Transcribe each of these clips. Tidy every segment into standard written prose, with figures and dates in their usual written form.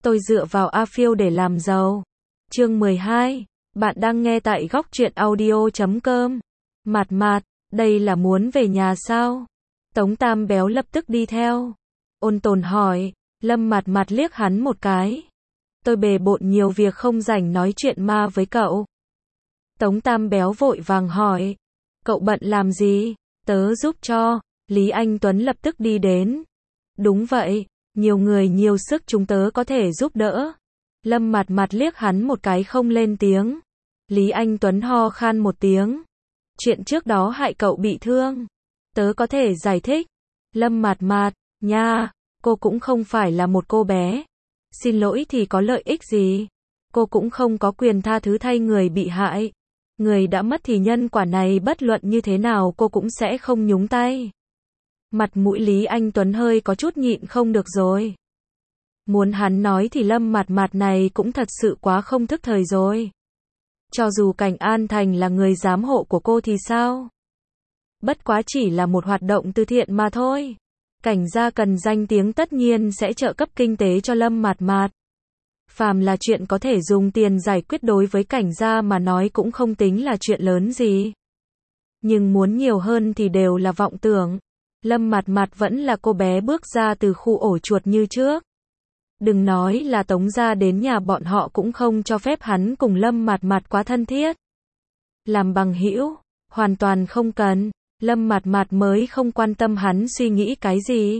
Tôi dựa vào A Phiêu để làm giàu. Chương 12. Bạn đang nghe tại góc truyện audio.com. Mạt mạt, đây là muốn về nhà sao? Tống Tam Béo lập tức đi theo. Ôn Tồn hỏi. Lâm Mạt Mạt liếc hắn một cái. Tôi bề bộn nhiều việc không rảnh nói chuyện ma với cậu. Tống Tam Béo vội vàng hỏi. Cậu bận làm gì? Tớ giúp cho. Lý Anh Tuấn lập tức đi đến. Đúng vậy, nhiều người nhiều sức chúng tớ có thể giúp đỡ. Lâm Mạt Mạt liếc hắn một cái không lên tiếng. Lý Anh Tuấn ho khan một tiếng. Chuyện trước đó hại cậu bị thương. Tớ có thể giải thích. Lâm Mạt Mạt, nha, cô cũng không phải là một cô bé. Xin lỗi thì có lợi ích gì? Cô cũng không có quyền tha thứ thay người bị hại. Người đã mất thì nhân quả này bất luận như thế nào cô cũng sẽ không nhúng tay. Mặt mũi Lý Anh Tuấn hơi có chút nhịn không được rồi. Muốn hắn nói thì Lâm Mạt Mạt này cũng thật sự quá không thức thời rồi. Cho dù Cảnh An Thành là người giám hộ của cô thì sao? Bất quá chỉ là một hoạt động từ thiện mà thôi. Cảnh gia cần danh tiếng tất nhiên sẽ trợ cấp kinh tế cho Lâm Mạt Mạt. Phàm là chuyện có thể dùng tiền giải quyết đối với Cảnh gia mà nói cũng không tính là chuyện lớn gì. Nhưng muốn nhiều hơn thì đều là vọng tưởng. Lâm Mạt Mạt vẫn là cô bé bước ra từ khu ổ chuột như trước. Đừng nói là Tống gia đến nhà bọn họ cũng không cho phép hắn cùng Lâm Mạt Mạt quá thân thiết. Làm bằng hữu, hoàn toàn không cần. Lâm Mạt Mạt mới không quan tâm hắn suy nghĩ cái gì.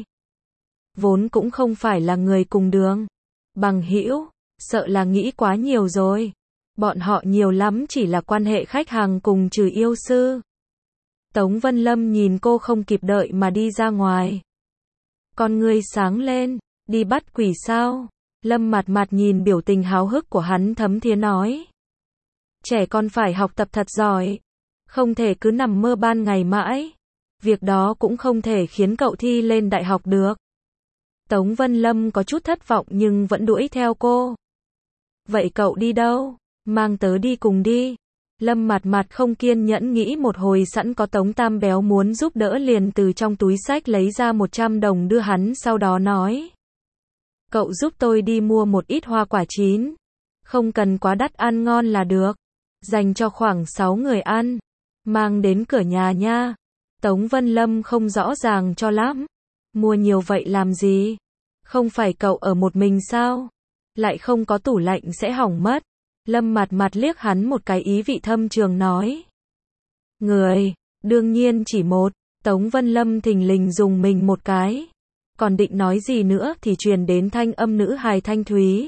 Vốn cũng không phải là người cùng đường. Bằng hữu, sợ là nghĩ quá nhiều rồi. Bọn họ nhiều lắm chỉ là quan hệ khách hàng cùng trừ yêu sư. Tống Vân Lâm nhìn cô không kịp đợi mà đi ra ngoài. Con ngươi sáng lên, đi bắt quỷ sao? Lâm Mạt Mạt nhìn biểu tình háo hức của hắn thấm thía nói. Trẻ con phải học tập thật giỏi. Không thể cứ nằm mơ ban ngày mãi. Việc đó cũng không thể khiến cậu thi lên đại học được. Tống Vân Lâm có chút thất vọng nhưng vẫn đuổi theo cô. Vậy cậu đi đâu? Mang tớ đi cùng đi. Lâm Mạt Mạt không kiên nhẫn nghĩ một hồi sẵn có Tống Tam Béo muốn giúp đỡ liền từ trong túi xách lấy ra 100 đồng đưa hắn sau đó nói. Cậu giúp tôi đi mua một ít hoa quả chín. Không cần quá đắt ăn ngon là được. Dành cho khoảng 6 người ăn. Mang đến cửa nhà nha. Tống Vân Lâm không rõ ràng cho lắm. Mua nhiều vậy làm gì? Không phải cậu ở một mình sao? Lại không có tủ lạnh sẽ hỏng mất. Lâm Mạt Mạt liếc hắn một cái ý vị thâm trường nói. Người, đương nhiên chỉ một. Tống Vân Lâm thình lình dùng mình một cái. Còn định nói gì nữa thì truyền đến thanh âm nữ hài thanh thúy.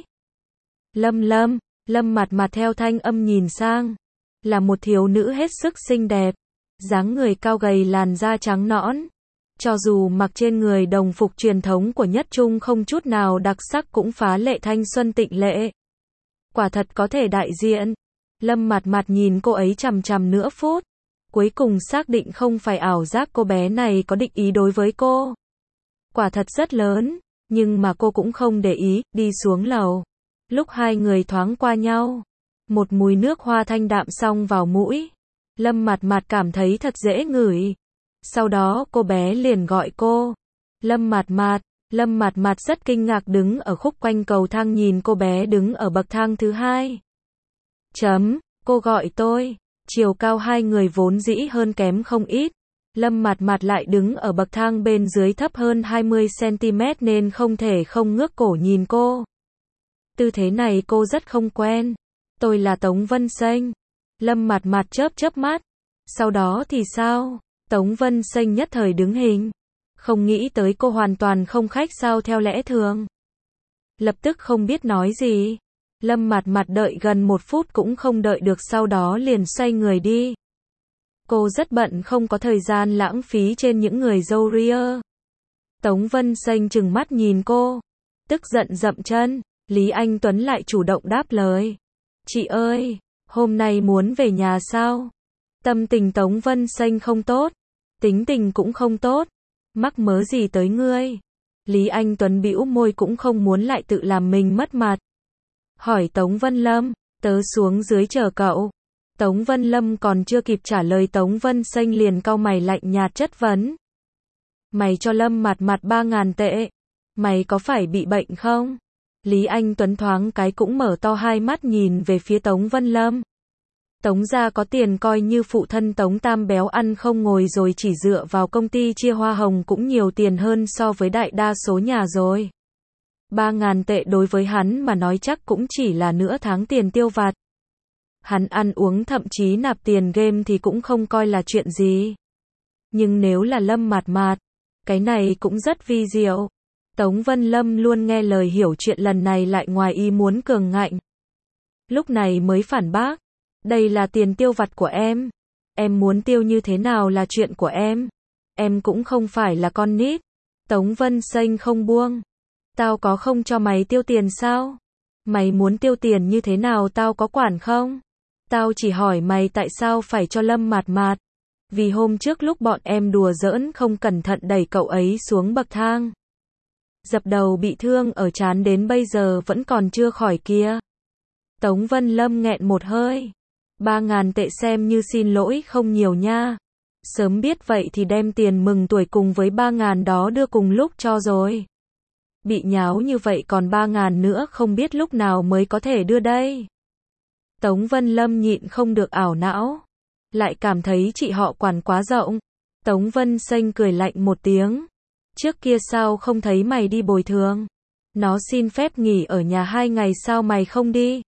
Lâm Mạt Mạt theo thanh âm nhìn sang. Là một thiếu nữ hết sức xinh đẹp. Dáng người cao gầy làn da trắng nõn. Cho dù mặc trên người đồng phục truyền thống của Nhất Trung không chút nào đặc sắc cũng phá lệ thanh xuân tịnh lệ. Quả thật có thể đại diện. Lâm Mạt Mạt nhìn cô ấy chằm chằm nửa phút. Cuối cùng xác định không phải ảo giác cô bé này có định ý đối với cô. Quả thật rất lớn. Nhưng mà cô cũng không để ý, đi xuống lầu. Lúc hai người thoáng qua nhau. Một mùi nước hoa thanh đạm xông vào mũi. Lâm Mạt Mạt cảm thấy thật dễ ngửi. Sau đó cô bé liền gọi cô. Lâm Mạt Mạt. Lâm Mạt Mạt rất kinh ngạc đứng ở khúc quanh cầu thang nhìn cô bé đứng ở bậc thang thứ hai. Cô gọi tôi. Chiều cao hai người vốn dĩ hơn kém không ít. Lâm Mạt Mạt lại đứng ở bậc thang bên dưới thấp hơn 20 cm nên không thể không ngước cổ nhìn cô. Tư thế này cô rất không quen. Tôi là Tống Vân Xanh. Lâm Mạt Mạt chớp mắt. Sau đó thì sao? Tống Vân Xanh nhất thời đứng hình. Không nghĩ tới cô hoàn toàn không khách sáo theo lẽ thường. Lập tức không biết nói gì. Lâm Mạt Mạt đợi gần 1 phút cũng không đợi được sau đó liền xoay người đi. Cô rất bận không có thời gian lãng phí trên những người râu ria. Tống Vân Xanh trừng mắt nhìn cô. Tức giận dậm chân. Lý Anh Tuấn lại chủ động đáp lời. Chị ơi, hôm nay muốn về nhà sao? Tâm tình Tống Vân Xanh không tốt. Tính tình cũng không tốt. Mắc mớ gì tới ngươi? Lý Anh Tuấn bĩu môi cũng không muốn lại tự làm mình mất mặt. Hỏi Tống Vân Lâm, tớ xuống dưới chờ cậu. Tống Vân Lâm còn chưa kịp trả lời Tống Vân Xanh liền cau mày lạnh nhạt chất vấn. Mày cho Lâm Mạt Mạt 3.000 tệ. Mày có phải bị bệnh không? Lý Anh Tuấn thoáng cái cũng mở to hai mắt nhìn về phía Tống Vân Lâm. Tống gia có tiền coi như phụ thân Tống Tam béo ăn không ngồi rồi, chỉ dựa vào công ty chia hoa hồng cũng nhiều tiền hơn so với đại đa số nhà rồi. 3.000 tệ đối với hắn mà nói chắc cũng chỉ là nửa tháng tiền tiêu vặt. Hắn ăn uống thậm chí nạp tiền game thì cũng không coi là chuyện gì. Nhưng nếu là Lâm Mạt Mạt, cái này cũng rất vi diệu. Tống Vân Lâm luôn nghe lời hiểu chuyện, lần này lại ngoài ý muốn cường ngạnh. Lúc này mới phản bác. Đây là tiền tiêu vặt của em. Em muốn tiêu như thế nào là chuyện của em. Em cũng không phải là con nít. Tống Vân Xanh không buông. Tao có không cho mày tiêu tiền sao? Mày muốn tiêu tiền như thế nào tao có quản không? Tao chỉ hỏi mày tại sao phải cho Lâm Mạt Mạt. Vì hôm trước lúc bọn em đùa giỡn không cẩn thận đẩy cậu ấy xuống bậc thang. Dập đầu bị thương ở trán đến bây giờ vẫn còn chưa khỏi kia. Tống Vân Lâm nghẹn một hơi. 3.000 tệ xem như xin lỗi không nhiều nha. Sớm biết vậy thì đem tiền mừng tuổi cùng với 3.000 đó đưa cùng lúc cho rồi. Bị nháo như vậy còn 3.000 nữa không biết lúc nào mới có thể đưa đây. Tống Vân Lâm nhịn không được ảo não. Lại cảm thấy chị họ quản quá rộng. Tống Vân Xanh cười lạnh một tiếng. Trước kia sao không thấy mày đi bồi thường? Nó xin phép nghỉ ở nhà 2 ngày sao mày không đi?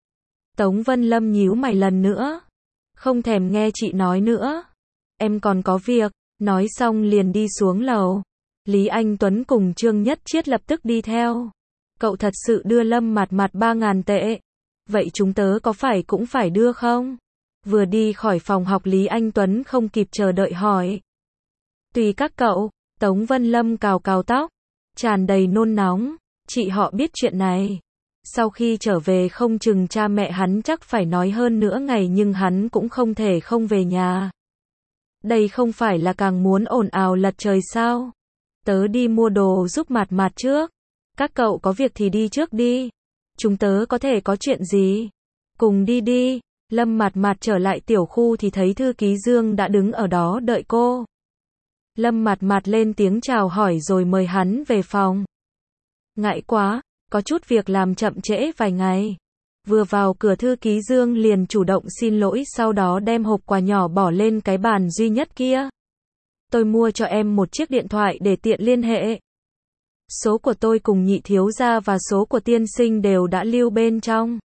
Tống Vân Lâm nhíu mày lần nữa. Không thèm nghe chị nói nữa. Em còn có việc. Nói xong liền đi xuống lầu. Lý Anh Tuấn cùng Trương Nhất Chiết lập tức đi theo. Cậu thật sự đưa Lâm Mạt Mạt 3.000 tệ. Vậy chúng tớ có phải cũng phải đưa không? Vừa đi khỏi phòng học Lý Anh Tuấn không kịp chờ đợi hỏi. Tùy các cậu. Tống Vân Lâm cào cào tóc. Tràn đầy nôn nóng. Chị họ biết chuyện này. Sau khi trở về không chừng cha mẹ hắn chắc phải nói hơn nửa ngày nhưng hắn cũng không thể không về nhà. Đây không phải là càng muốn ồn ào lật trời sao? Tớ đi mua đồ giúp Mạt Mạt trước. Các cậu có việc thì đi trước đi. Chúng tớ có thể có chuyện gì? Cùng đi đi. Lâm Mạt Mạt trở lại tiểu khu thì thấy thư ký Dương đã đứng ở đó đợi cô. Lâm Mạt Mạt lên tiếng chào hỏi rồi mời hắn về phòng. Ngại quá, có chút việc làm chậm trễ vài ngày. Vừa vào cửa thư ký Dương liền chủ động xin lỗi, sau đó đem hộp quà nhỏ bỏ lên cái bàn duy nhất kia. Tôi mua cho em một chiếc điện thoại để tiện liên hệ. Số của tôi cùng nhị thiếu gia và số của tiên sinh đều đã lưu bên trong.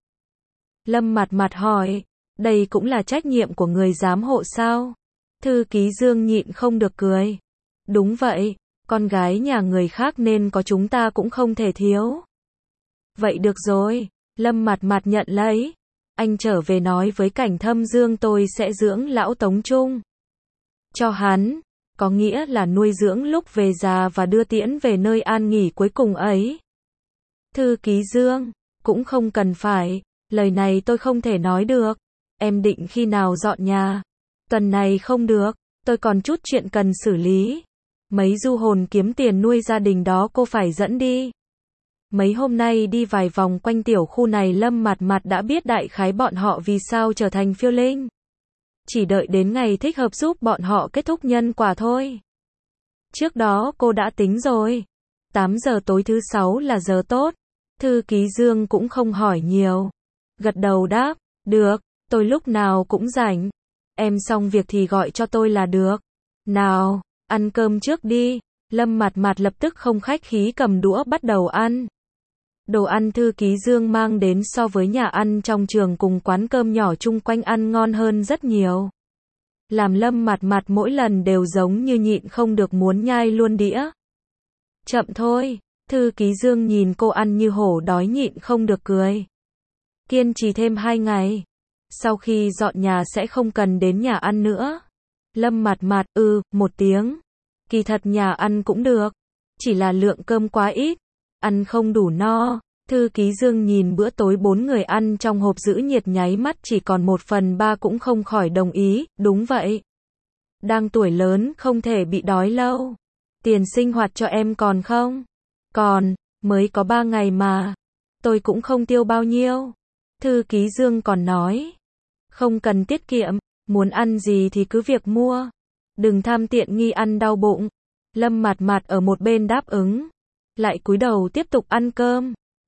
Lâm Mạt Mạt hỏi, đây cũng là trách nhiệm của người giám hộ sao? Thư ký Dương nhịn không được cười. Đúng vậy, con gái nhà người khác nên có chúng ta cũng không thể thiếu. Vậy được rồi, Lâm Mạt Mạt nhận lấy. Anh trở về nói với Cảnh Thâm Dương tôi sẽ dưỡng lão Tống Trung cho hắn, có nghĩa là nuôi dưỡng lúc về già và đưa tiễn về nơi an nghỉ cuối cùng ấy. Thư ký Dương, cũng không cần phải, lời này tôi không thể nói được. Em định khi nào dọn nhà? Tuần này không được, tôi còn chút chuyện cần xử lý. Mấy du hồn kiếm tiền nuôi gia đình đó cô phải dẫn đi. Mấy hôm nay đi vài vòng quanh tiểu khu này Lâm Mạt Mạt đã biết đại khái bọn họ vì sao trở thành phiêu linh. Chỉ đợi đến ngày thích hợp giúp bọn họ kết thúc nhân quả thôi. Trước đó cô đã tính rồi. 8 giờ tối thứ 6 là giờ tốt. Thư ký Dương cũng không hỏi nhiều. Gật đầu đáp, được, tôi lúc nào cũng rảnh. Em xong việc thì gọi cho tôi là được. Nào, ăn cơm trước đi. Lâm Mạt Mạt lập tức không khách khí cầm đũa bắt đầu ăn. Đồ ăn thư ký Dương mang đến so với nhà ăn trong trường cùng quán cơm nhỏ chung quanh ăn ngon hơn rất nhiều. Làm Lâm Mạt Mạt mỗi lần đều giống như nhịn không được muốn nhai luôn đĩa. Chậm thôi, thư ký Dương nhìn cô ăn như hổ đói nhịn không được cười. Kiên trì thêm 2 ngày. Sau khi dọn nhà sẽ không cần đến nhà ăn nữa. Lâm Mạt Mạt, một tiếng. Kỳ thật nhà ăn cũng được. Chỉ là lượng cơm quá ít. Ăn không đủ no. Thư ký Dương nhìn bữa tối 4 người ăn trong hộp giữ nhiệt nháy mắt chỉ còn 1/3 cũng không khỏi đồng ý, đúng vậy. Đang tuổi lớn không thể bị đói lâu. Tiền sinh hoạt cho em còn không? Còn, mới có 3 ngày mà. Tôi cũng không tiêu bao nhiêu. Thư ký Dương còn nói. Không cần tiết kiệm, muốn ăn gì thì cứ việc mua. Đừng tham tiện nghi ăn đau bụng. Lâm Mạt Mạt ở một bên đáp ứng. Lại cúi đầu tiếp tục ăn cơm.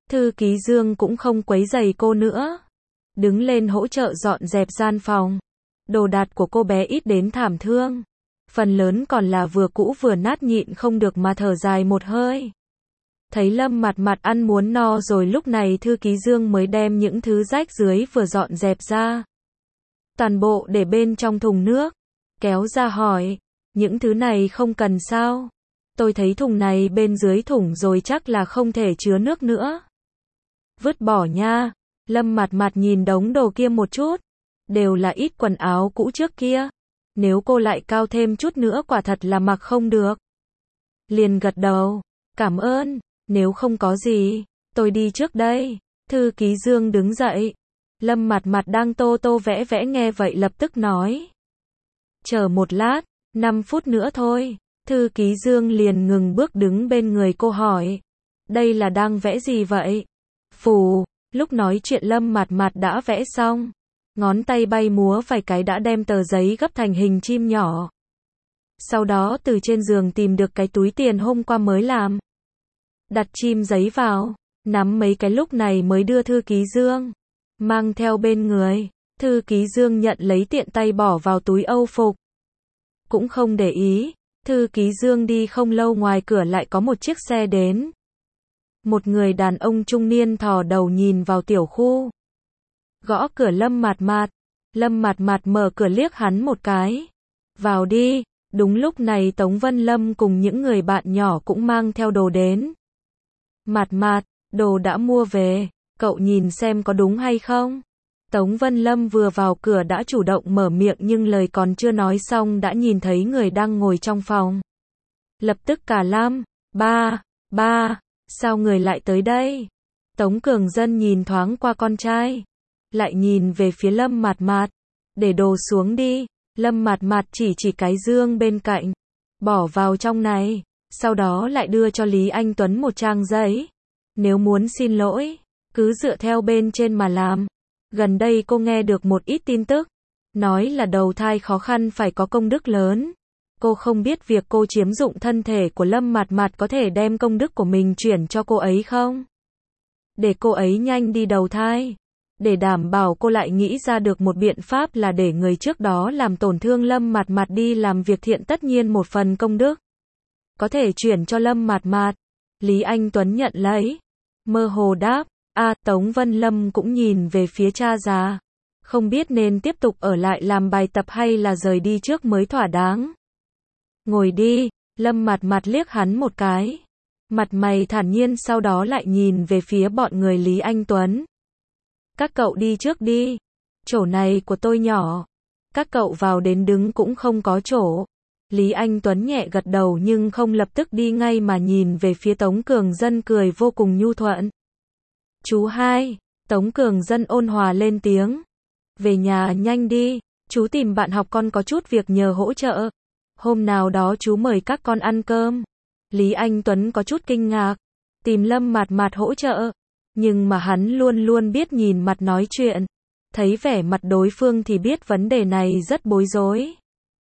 Thư ký Dương cũng không quấy rầy cô nữa. Đứng lên hỗ trợ dọn dẹp gian phòng. Đồ đạc của cô bé ít đến thảm thương. Phần lớn còn là vừa cũ vừa nát, nhịn không được mà thở dài một hơi. Thấy Lâm Mặt Mặt ăn muốn no rồi, lúc này thư ký Dương mới đem những thứ rách dưới vừa dọn dẹp ra. Toàn bộ để bên trong thùng nước. Kéo ra hỏi, những thứ này không cần sao? Tôi thấy thùng này bên dưới thùng rồi, chắc là không thể chứa nước nữa. Vứt bỏ nha. Lâm Mặt Mặt nhìn đống đồ kia một chút. Đều là ít quần áo cũ trước kia. Nếu cô lại cao thêm chút nữa quả thật là mặc không được. Liền gật đầu. Cảm ơn. Nếu không có gì, tôi đi trước đây. Thư ký Dương đứng dậy. Lâm Mặt Mặt đang tô tô vẽ vẽ nghe vậy lập tức nói. Chờ một lát, 5 phút nữa thôi. Thư ký Dương liền ngừng bước đứng bên người cô hỏi. Đây là đang vẽ gì vậy? Phù, lúc nói chuyện Lâm Mặt Mặt đã vẽ xong. Ngón tay bay múa vài cái đã đem tờ giấy gấp thành hình chim nhỏ. Sau đó từ trên giường tìm được cái túi tiền hôm qua mới làm. Đặt chim giấy vào, nắm mấy cái lúc này mới đưa thư ký Dương. Mang theo bên người, thư ký Dương nhận lấy tiện tay bỏ vào túi âu phục. Cũng không để ý, thư ký Dương đi không lâu ngoài cửa lại có một chiếc xe đến. Một người đàn ông trung niên thò đầu nhìn vào tiểu khu. Gõ cửa Lâm Mặt Mặt. Lâm Mặt Mặt mở cửa liếc hắn một cái. Vào đi. Đúng lúc này Tống Vân Lâm cùng những người bạn nhỏ cũng mang theo đồ đến. Mặt Mặt, đồ đã mua về, cậu nhìn xem có đúng hay không? Tống Vân Lâm vừa vào cửa đã chủ động mở miệng, nhưng lời còn chưa nói xong đã nhìn thấy người đang ngồi trong phòng. Lập tức cả lam, ba, sao người lại tới đây? Tống Cường Dân nhìn thoáng qua con trai, lại nhìn về phía Lâm Mặt Mặt. Để đồ xuống đi. Lâm Mặt Mặt chỉ cái dương bên cạnh. Bỏ vào trong này. Sau đó lại đưa cho Lý Anh Tuấn một trang giấy. Nếu muốn xin lỗi, cứ dựa theo bên trên mà làm. Gần đây cô nghe được một ít tin tức. Nói là đầu thai khó khăn phải có công đức lớn. Cô không biết việc cô chiếm dụng thân thể của Lâm Mặt Mặt có thể đem công đức của mình chuyển cho cô ấy không? Để cô ấy nhanh đi đầu thai. Để đảm bảo, cô lại nghĩ ra được một biện pháp là để người trước đó làm tổn thương Lâm Mặt Mặt đi làm việc thiện, tất nhiên một phần công đức có thể chuyển cho Lâm Mặt Mặt. Lý Anh Tuấn nhận lấy, mơ hồ đáp, Tống Vân Lâm cũng nhìn về phía cha già. Không biết nên tiếp tục ở lại làm bài tập hay là rời đi trước mới thỏa đáng. Ngồi đi. Lâm Mặt Mặt liếc hắn một cái. Mặt mày thản nhiên, sau đó lại nhìn về phía bọn người Lý Anh Tuấn. Các cậu đi trước đi. Chỗ này của tôi nhỏ. Các cậu vào đến đứng cũng không có chỗ. Lý Anh Tuấn nhẹ gật đầu nhưng không lập tức đi ngay mà nhìn về phía Tống Cường Dân cười vô cùng nhu thuận. Chú hai. Tống Cường Dân ôn hòa lên tiếng. Về nhà nhanh đi. Chú tìm bạn học, con có chút việc nhờ hỗ trợ. Hôm nào đó chú mời các con ăn cơm. Lý Anh Tuấn có chút kinh ngạc. Tìm Lâm Mặt Mặt hỗ trợ. Nhưng mà hắn luôn luôn biết nhìn mặt nói chuyện. Thấy vẻ mặt đối phương thì biết vấn đề này rất bối rối.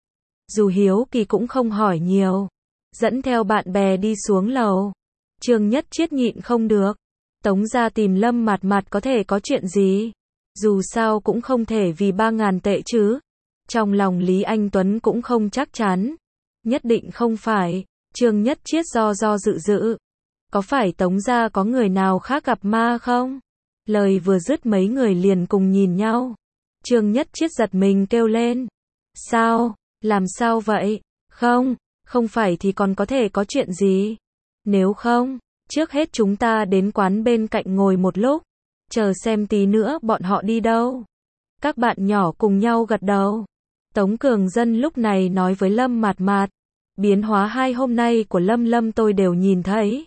Dù hiếu kỳ cũng không hỏi nhiều. Dẫn theo bạn bè đi xuống lầu. Trương Nhất Chiết nhịn không được. Tống ra tìm Lâm Mặt Mặt có thể có chuyện gì? Dù sao cũng không thể vì 3.000 tệ chứ. Trong lòng Lý Anh Tuấn cũng không chắc chắn. Nhất định không phải. Trương Nhất Chiết do dự. Có phải Tống gia có người nào khác gặp ma không? Lời vừa dứt mấy người liền cùng nhìn nhau. Trương Nhất Chiết giật mình kêu lên. Sao? Làm sao vậy? Không phải thì còn có thể có chuyện gì? Nếu không, trước hết chúng ta đến quán bên cạnh ngồi một lúc. Chờ xem tí nữa bọn họ đi đâu. Các bạn nhỏ cùng nhau gật đầu. Tống Cường Dân lúc này nói với Lâm Mặt Mặt. Biến hóa 2 hôm nay của Lâm tôi đều nhìn thấy.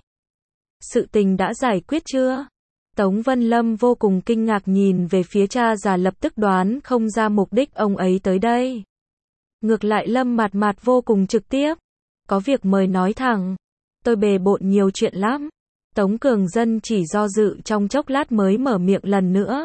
Sự tình đã giải quyết chưa? Tống Vân Lâm vô cùng kinh ngạc nhìn về phía cha già, lập tức đoán không ra mục đích ông ấy tới đây. Ngược lại Lâm Mặt Mặt vô cùng trực tiếp. Có việc mời nói thẳng. Tôi bề bộn nhiều chuyện lắm. Tống Cường Dân chỉ do dự trong chốc lát mới mở miệng lần nữa.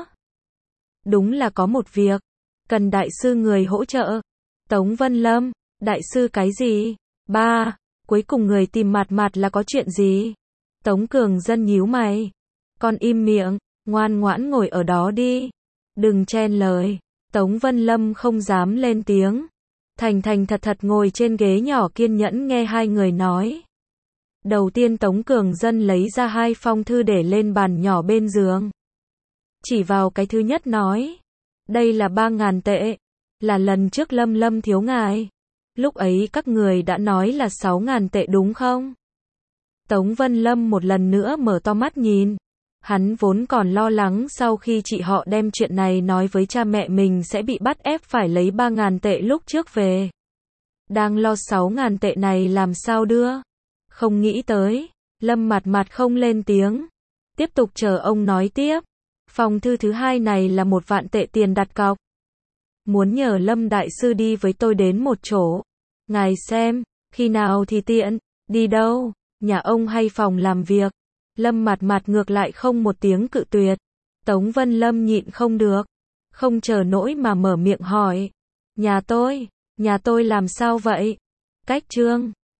Đúng là có một việc. Cần đại sư người hỗ trợ. Tống Vân Lâm, đại sư cái gì? Ba, cuối cùng người tìm Mặt Mặt là có chuyện gì? Tống Cường Dân nhíu mày. Con im miệng, ngoan ngoãn ngồi ở đó đi. Đừng chen lời. Tống Vân Lâm không dám lên tiếng. Thành thành thật thật ngồi trên ghế nhỏ kiên nhẫn nghe hai người nói. Đầu tiên Tống Cường Dân lấy ra 2 phong thư để lên bàn nhỏ bên giường. Chỉ vào cái thứ nhất nói. Đây là 3.000 tệ. Là lần trước Lâm Lâm thiếu ngài. Lúc ấy các người đã nói là 6.000 tệ đúng không? Tống Vân Lâm một lần nữa mở to mắt nhìn. Hắn vốn còn lo lắng sau khi chị họ đem chuyện này nói với cha mẹ mình sẽ bị bắt ép phải lấy 3.000 tệ lúc trước về. Đang lo 6.000 tệ này làm sao đưa. Không nghĩ tới. Lâm mặt mặt không lên tiếng. Tiếp tục chờ ông nói tiếp. Phong thư thứ 2 này là 1 vạn tệ tiền đặt cọc. Muốn nhờ Lâm đại sư đi với tôi đến một chỗ. Ngài xem, khi nào thì tiện, đi đâu, nhà ông hay phòng làm việc. Lâm mặt mặt ngược lại không một tiếng cự tuyệt. Tống Vân Lâm nhịn không được. Không chờ nỗi mà mở miệng hỏi. Nhà tôi làm sao vậy? Cách Trương,